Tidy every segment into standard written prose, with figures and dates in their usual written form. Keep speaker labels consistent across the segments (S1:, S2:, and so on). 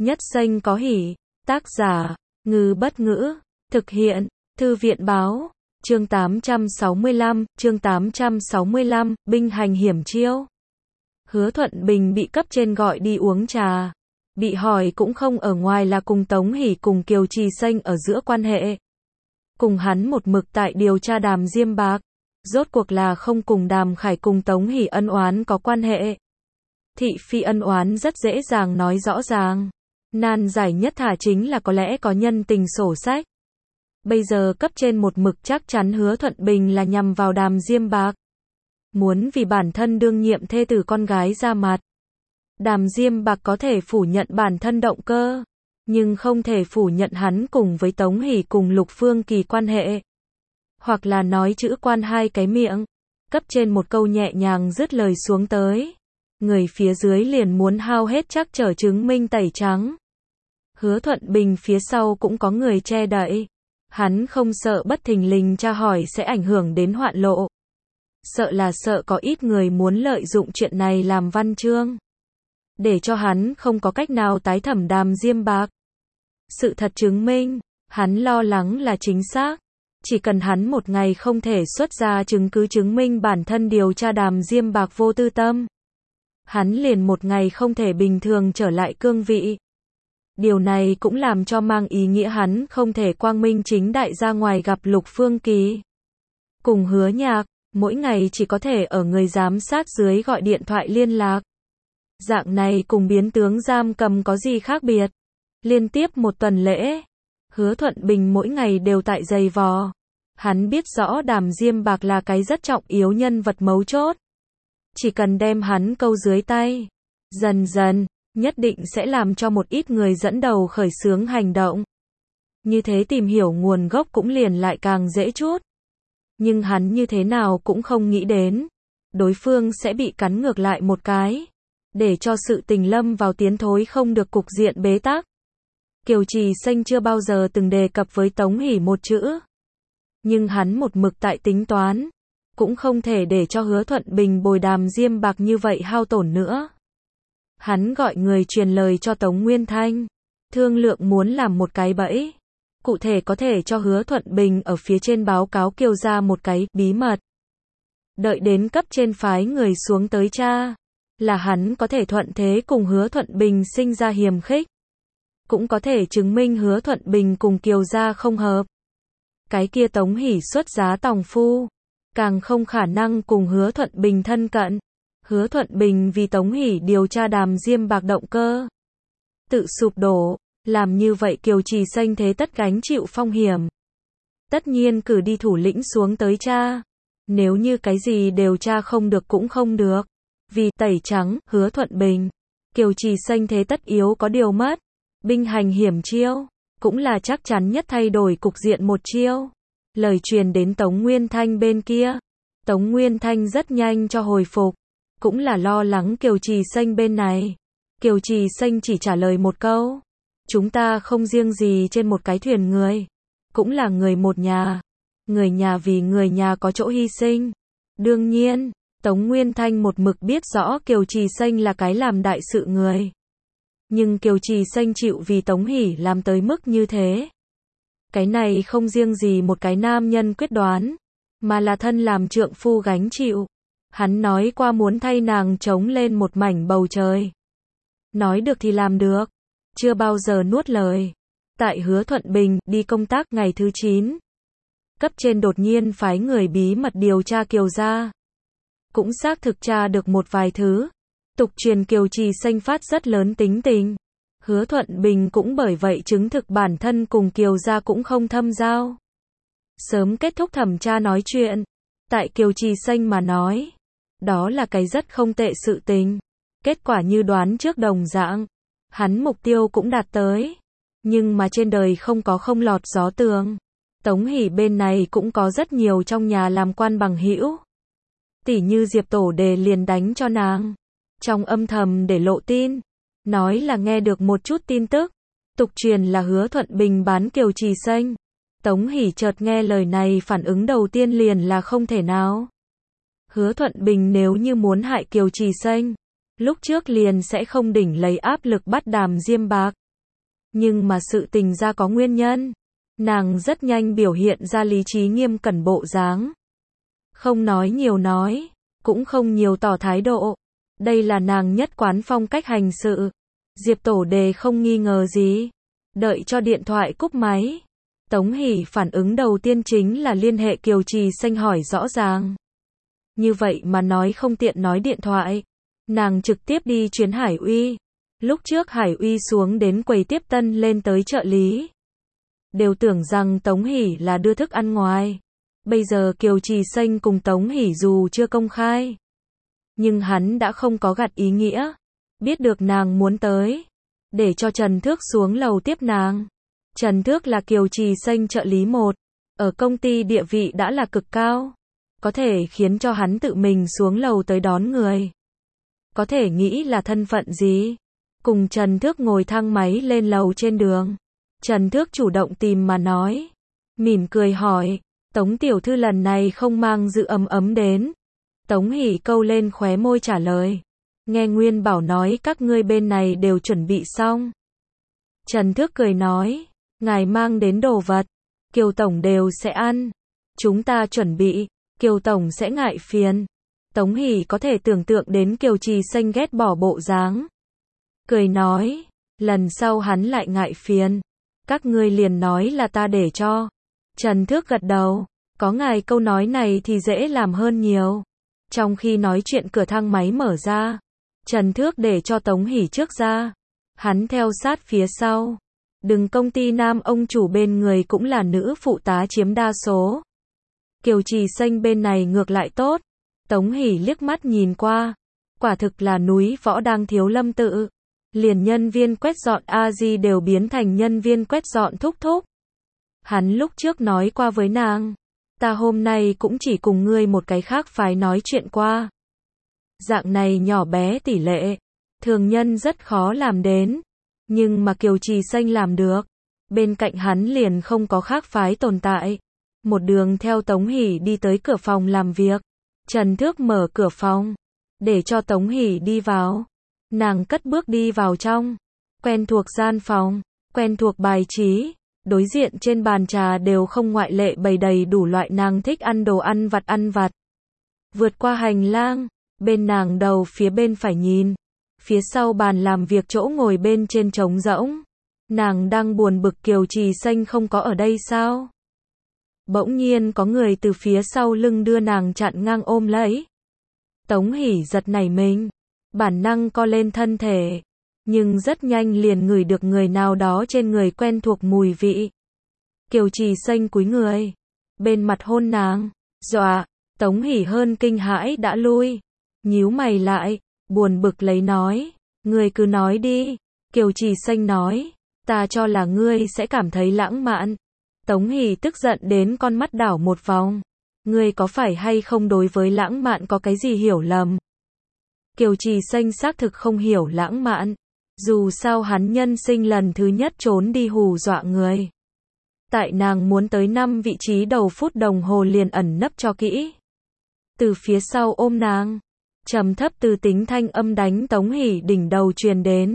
S1: Nhất Xanh có hỉ. Tác giả, Ngư Bất Ngữ. Thực hiện, Thư viện Báo. Chương 865, binh hành hiểm chiêu. Hứa Thuận Bình bị cấp trên gọi đi uống trà. Bị hỏi cũng không ở ngoài là cùng Tống Hỷ cùng Kiều Trì Xanh ở giữa quan hệ. Cùng hắn một mực tại điều tra Đàm Diêm Bạc. Rốt cuộc là không cùng Đàm Khải cùng Tống Hỷ ân oán có quan hệ. Thị phi ân oán rất dễ dàng nói rõ ràng. Nan giải nhất thả chính là có lẽ có nhân tình sổ sách. Bây giờ cấp trên một mực chắc chắn Hứa Thuận Bình là nhằm vào Đàm Diêm Bạc. Muốn vì bản thân đương nhiệm thê tử con gái ra mặt. Đàm Diêm Bạc có thể phủ nhận bản thân động cơ, nhưng không thể phủ nhận hắn cùng với Tống Hỷ cùng Lục Phương Kỳ quan hệ. Hoặc là nói chữ quan hai cái miệng. Cấp trên một câu nhẹ nhàng dứt lời xuống tới. Người phía dưới liền muốn hao hết chắc trở chứng minh tẩy trắng. Hứa Thuận Bình phía sau cũng có người che đậy. Hắn không sợ bất thình lình tra hỏi sẽ ảnh hưởng đến hoạn lộ. Sợ là sợ có ít người muốn lợi dụng chuyện này làm văn chương. Để cho hắn không có cách nào tái thẩm Đàm Diêm Bạc. Sự thật chứng minh, hắn lo lắng là chính xác. Chỉ cần hắn một ngày không thể xuất ra chứng cứ chứng minh bản thân điều tra Đàm Diêm Bạc vô tư tâm. Hắn liền một ngày không thể bình thường trở lại cương vị. Điều này cũng làm cho mang ý nghĩa hắn không thể quang minh chính đại ra ngoài gặp Lục Phương Kỳ. Cùng Hứa Nhạc, mỗi ngày chỉ có thể ở người giám sát dưới gọi điện thoại liên lạc. Dạng này cùng biến tướng giam cầm có gì khác biệt. Liên tiếp một tuần lễ, Hứa Thuận Bình mỗi ngày đều tại giày vò. Hắn biết rõ Đàm Diêm Bạc là cái rất trọng yếu nhân vật mấu chốt. Chỉ cần đem hắn câu dưới tay, dần dần, nhất định sẽ làm cho một ít người dẫn đầu khởi xướng hành động. Như thế tìm hiểu nguồn gốc cũng liền lại càng dễ chút. Nhưng hắn như thế nào cũng không nghĩ đến. Đối phương sẽ bị cắn ngược lại một cái. Để cho sự tình lâm vào tiến thối không được cục diện bế tắc. Kiều Trì Xanh chưa bao giờ từng đề cập với Tống Hỷ một chữ. Nhưng hắn một mực tại tính toán. Cũng không thể để cho Hứa Thuận Bình bồi Đàm Diêm Bạc như vậy hao tổn nữa. Hắn gọi người truyền lời cho Tống Nguyên Thanh. Thương lượng muốn làm một cái bẫy. Cụ thể có thể cho Hứa Thuận Bình ở phía trên báo cáo Kiều ra một cái bí mật. Đợi đến cấp trên phái người xuống tới tra. Là hắn có thể thuận thế cùng Hứa Thuận Bình sinh ra hiềm khích. Cũng có thể chứng minh Hứa Thuận Bình cùng Kiều gia không hợp. Cái kia Tống Hỷ xuất giá tòng phu. Càng không khả năng cùng Hứa Thuận Bình thân cận. Hứa Thuận Bình vì Tống Hỷ điều tra Đàm Diêm Bạc động cơ. Tự sụp đổ. Làm như vậy Kiều Trì Xanh thế tất gánh chịu phong hiểm. Tất nhiên cử đi thủ lĩnh xuống tới tra. Nếu như cái gì đều tra không được cũng không được. Vì tẩy trắng, Hứa Thuận Bình. Kiều Trì Xanh thế tất yếu có điều mất. Binh hành hiểm chiêu. Cũng là chắc chắn nhất thay đổi cục diện một chiêu. Lời truyền đến Tống Nguyên Thanh bên kia. Tống Nguyên Thanh rất nhanh cho hồi phục. Cũng là lo lắng Kiều Trì Xanh bên này. Kiều Trì Xanh chỉ trả lời một câu. Chúng ta không riêng gì trên một cái thuyền người. Cũng là người một nhà. Người nhà vì người nhà có chỗ hy sinh. Đương nhiên, Tống Nguyên Thanh một mực biết rõ Kiều Trì Xanh là cái làm đại sự người. Nhưng Kiều Trì Xanh chịu vì Tống Hỷ làm tới mức như thế. Cái này không riêng gì một cái nam nhân quyết đoán. Mà là thân làm trượng phu gánh chịu. Hắn nói qua muốn thay nàng chống lên một mảnh bầu trời. Nói được thì làm được. Chưa bao giờ nuốt lời. Tại Hứa Thuận Bình đi công tác ngày thứ 9. Cấp trên đột nhiên phái người bí mật điều tra Kiều gia. Cũng xác thực tra được một vài thứ. Tục truyền Kiều Trì Xanh phát rất lớn tính tình. Hứa Thuận Bình cũng bởi vậy chứng thực bản thân cùng Kiều gia cũng không thâm giao. Sớm kết thúc thẩm tra nói chuyện. Tại Kiều Trì Xanh mà nói. Đó là cái rất không tệ sự tình. Kết quả như đoán trước đồng dạng. Hắn mục tiêu cũng đạt tới. Nhưng mà trên đời không có không lọt gió tường. Tống Hỷ bên này cũng có rất nhiều trong nhà làm quan bằng hữu. Tỉ như Diệp Tổ Đề liền đánh cho nàng. Trong âm thầm để lộ tin. Nói là nghe được một chút tin tức. Tục truyền là Hứa Thuận Bình bán Kiều Trì Xanh. Tống Hỷ chợt nghe lời này phản ứng đầu tiên liền là không thể nào. Hứa Thuận Bình nếu như muốn hại Kiều Trì Xanh. Lúc trước liền sẽ không đỉnh lấy áp lực bắt Đàm Diêm Bạc. Nhưng mà sự tình ra có nguyên nhân. Nàng rất nhanh biểu hiện ra lý trí nghiêm cẩn bộ dáng. Không nói nhiều nói, cũng không nhiều tỏ thái độ. Đây là nàng nhất quán phong cách hành sự. Diệp Tổ Đề không nghi ngờ gì. Đợi cho điện thoại cúp máy. Tống Hỷ phản ứng đầu tiên chính là liên hệ Kiều Trì Xanh hỏi rõ ràng. Như vậy mà nói không tiện nói điện thoại. Nàng trực tiếp đi chuyến Hải Uy. Lúc trước Hải Uy xuống đến quầy tiếp tân lên tới trợ lý. Đều tưởng rằng Tống Hỷ là đưa thức ăn ngoài. Bây giờ Kiều Trì Xanh cùng Tống Hỷ dù chưa công khai. Nhưng hắn đã không có gặt ý nghĩa. Biết được nàng muốn tới. Để cho Trần Thước xuống lầu tiếp nàng. Trần Thước là Kiều Trì Xanh trợ lý 1. Ở công ty địa vị đã là cực cao. Có thể khiến cho hắn tự mình xuống lầu tới đón người. Có thể nghĩ là thân phận gì. Cùng Trần Thước ngồi thang máy lên lầu trên đường. Trần Thước chủ động tìm mà nói. Mỉm cười hỏi. Tống tiểu thư lần này không mang dự ấm ấm đến. Tống Hỷ câu lên khóe môi trả lời. Nghe Nguyên Bảo nói các ngươi bên này đều chuẩn bị xong. Trần Thước cười nói. Ngài mang đến đồ vật. Kiều Tổng đều sẽ ăn. Chúng ta chuẩn bị. Kiều Tổng sẽ ngại phiền. Tống Hỷ có thể tưởng tượng đến Kiều Trì Xanh ghét bỏ bộ dáng. Cười nói. Lần sau hắn lại ngại phiền. Các ngươi liền nói là ta để cho. Trần Thước gật đầu. Có ngài câu nói này thì dễ làm hơn nhiều. Trong khi nói chuyện cửa thang máy mở ra. Trần Thước để cho Tống Hỷ trước ra. Hắn theo sát phía sau. Đừng công ty nam ông chủ bên người cũng là nữ phụ tá chiếm đa số. Kiều Trì Xanh bên này ngược lại tốt. Tống Hỷ liếc mắt nhìn qua. Quả thực là núi võ đang thiếu lâm tự. Liền nhân viên quét dọn A-di đều biến thành nhân viên quét dọn thúc thúc. Hắn lúc trước nói qua với nàng. Ta hôm nay cũng chỉ cùng ngươi một cái khác phái nói chuyện qua. Dạng này nhỏ bé tỷ lệ. Thường nhân rất khó làm đến. Nhưng mà Kiều Trì Xanh làm được. Bên cạnh hắn liền không có khác phái tồn tại. Một đường theo Tống Hỷ đi tới cửa phòng làm việc. Trần Thước mở cửa phòng. Để cho Tống Hỷ đi vào. Nàng cất bước đi vào trong. Quen thuộc gian phòng. Quen thuộc bài trí. Đối diện trên bàn trà đều không ngoại lệ bày đầy đủ loại nàng thích ăn đồ ăn vặt. Vượt qua hành lang. Bên nàng đầu phía bên phải nhìn. Phía sau bàn làm việc chỗ ngồi bên trên trống rỗng. Nàng đang buồn bực Kiều Trì Xanh không có ở đây sao? Bỗng nhiên có người từ phía sau lưng đưa nàng chặn ngang ôm lấy. Tống Hỷ giật nảy mình. Bản năng co lên thân thể. Nhưng rất nhanh liền ngửi được người nào đó trên người quen thuộc mùi vị. Kiều Trì Xanh cúi người. Bên mặt hôn nàng. Dọa. Tống Hỷ hơn kinh hãi đã lui. Nhíu mày lại. Buồn bực lấy nói. Ngươi cứ nói đi. Kiều Trì Xanh nói. Ta cho là ngươi sẽ cảm thấy lãng mạn. Tống Hỷ tức giận đến con mắt đảo một vòng. Ngươi có phải hay không đối với lãng mạn có cái gì hiểu lầm? Kiều Trì Xanh xác thực không hiểu lãng mạn. Dù sao hắn nhân sinh lần thứ nhất trốn đi hù dọa người. Tại nàng muốn tới 5 vị trí đầu phút đồng hồ liền ẩn nấp cho kỹ. Từ phía sau ôm nàng. Trầm thấp từ tính thanh âm đánh Tống Hỷ đỉnh đầu truyền đến.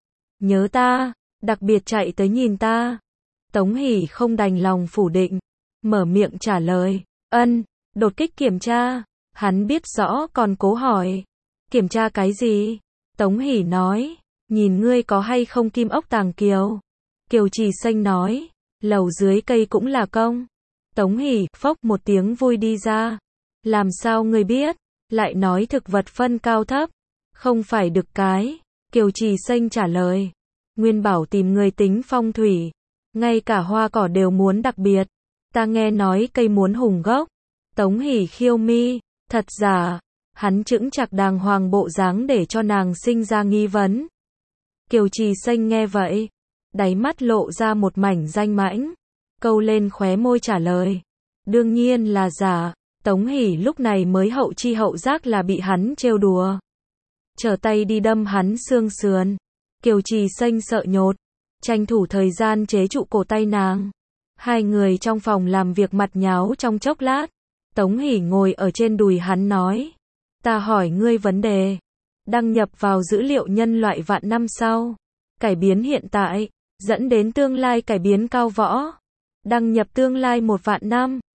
S1: Nhớ ta, đặc biệt chạy tới nhìn ta. Tống Hỷ không đành lòng phủ định. Mở miệng trả lời. Ân, đột kích kiểm tra. Hắn biết rõ còn cố hỏi. Kiểm tra cái gì? Tống Hỷ nói. Nhìn ngươi có hay không kim ốc tàng kiều. Kiều Trì Xanh nói. Lầu dưới cây cũng là công. Tống Hỷ phốc một tiếng vui đi ra. Làm sao ngươi biết? Lại nói thực vật phân cao thấp. Không phải đực cái. Kiều Trì Xanh trả lời. Nguyên Bảo tìm người tính phong thủy. Ngay cả hoa cỏ đều muốn đặc biệt. Ta nghe nói cây muốn hùng gốc. Tống Hỷ khiêu mi. Thật giả. Hắn chững chạc đàng hoàng bộ dáng để cho nàng sinh ra nghi vấn. Kiều Trì Xanh nghe vậy. Đáy mắt lộ ra một mảnh danh mãnh. Câu lên khóe môi trả lời. Đương nhiên là giả. Tống Hỷ lúc này mới hậu chi hậu giác là bị hắn trêu đùa. Trở tay đi đâm hắn xương sườn. Kiều Trì Xanh sợ nhột. Tranh thủ thời gian chế trụ cổ tay nàng. Hai người trong phòng làm việc mặt nháo trong chốc lát. Tống Hỷ ngồi ở trên đùi hắn nói. Ta hỏi ngươi vấn đề. Đăng nhập vào dữ liệu nhân loại vạn năm sau. Cải biến hiện tại. dẫn đến tương lai cải biến cao võ. Đăng nhập tương lai 1 vạn năm.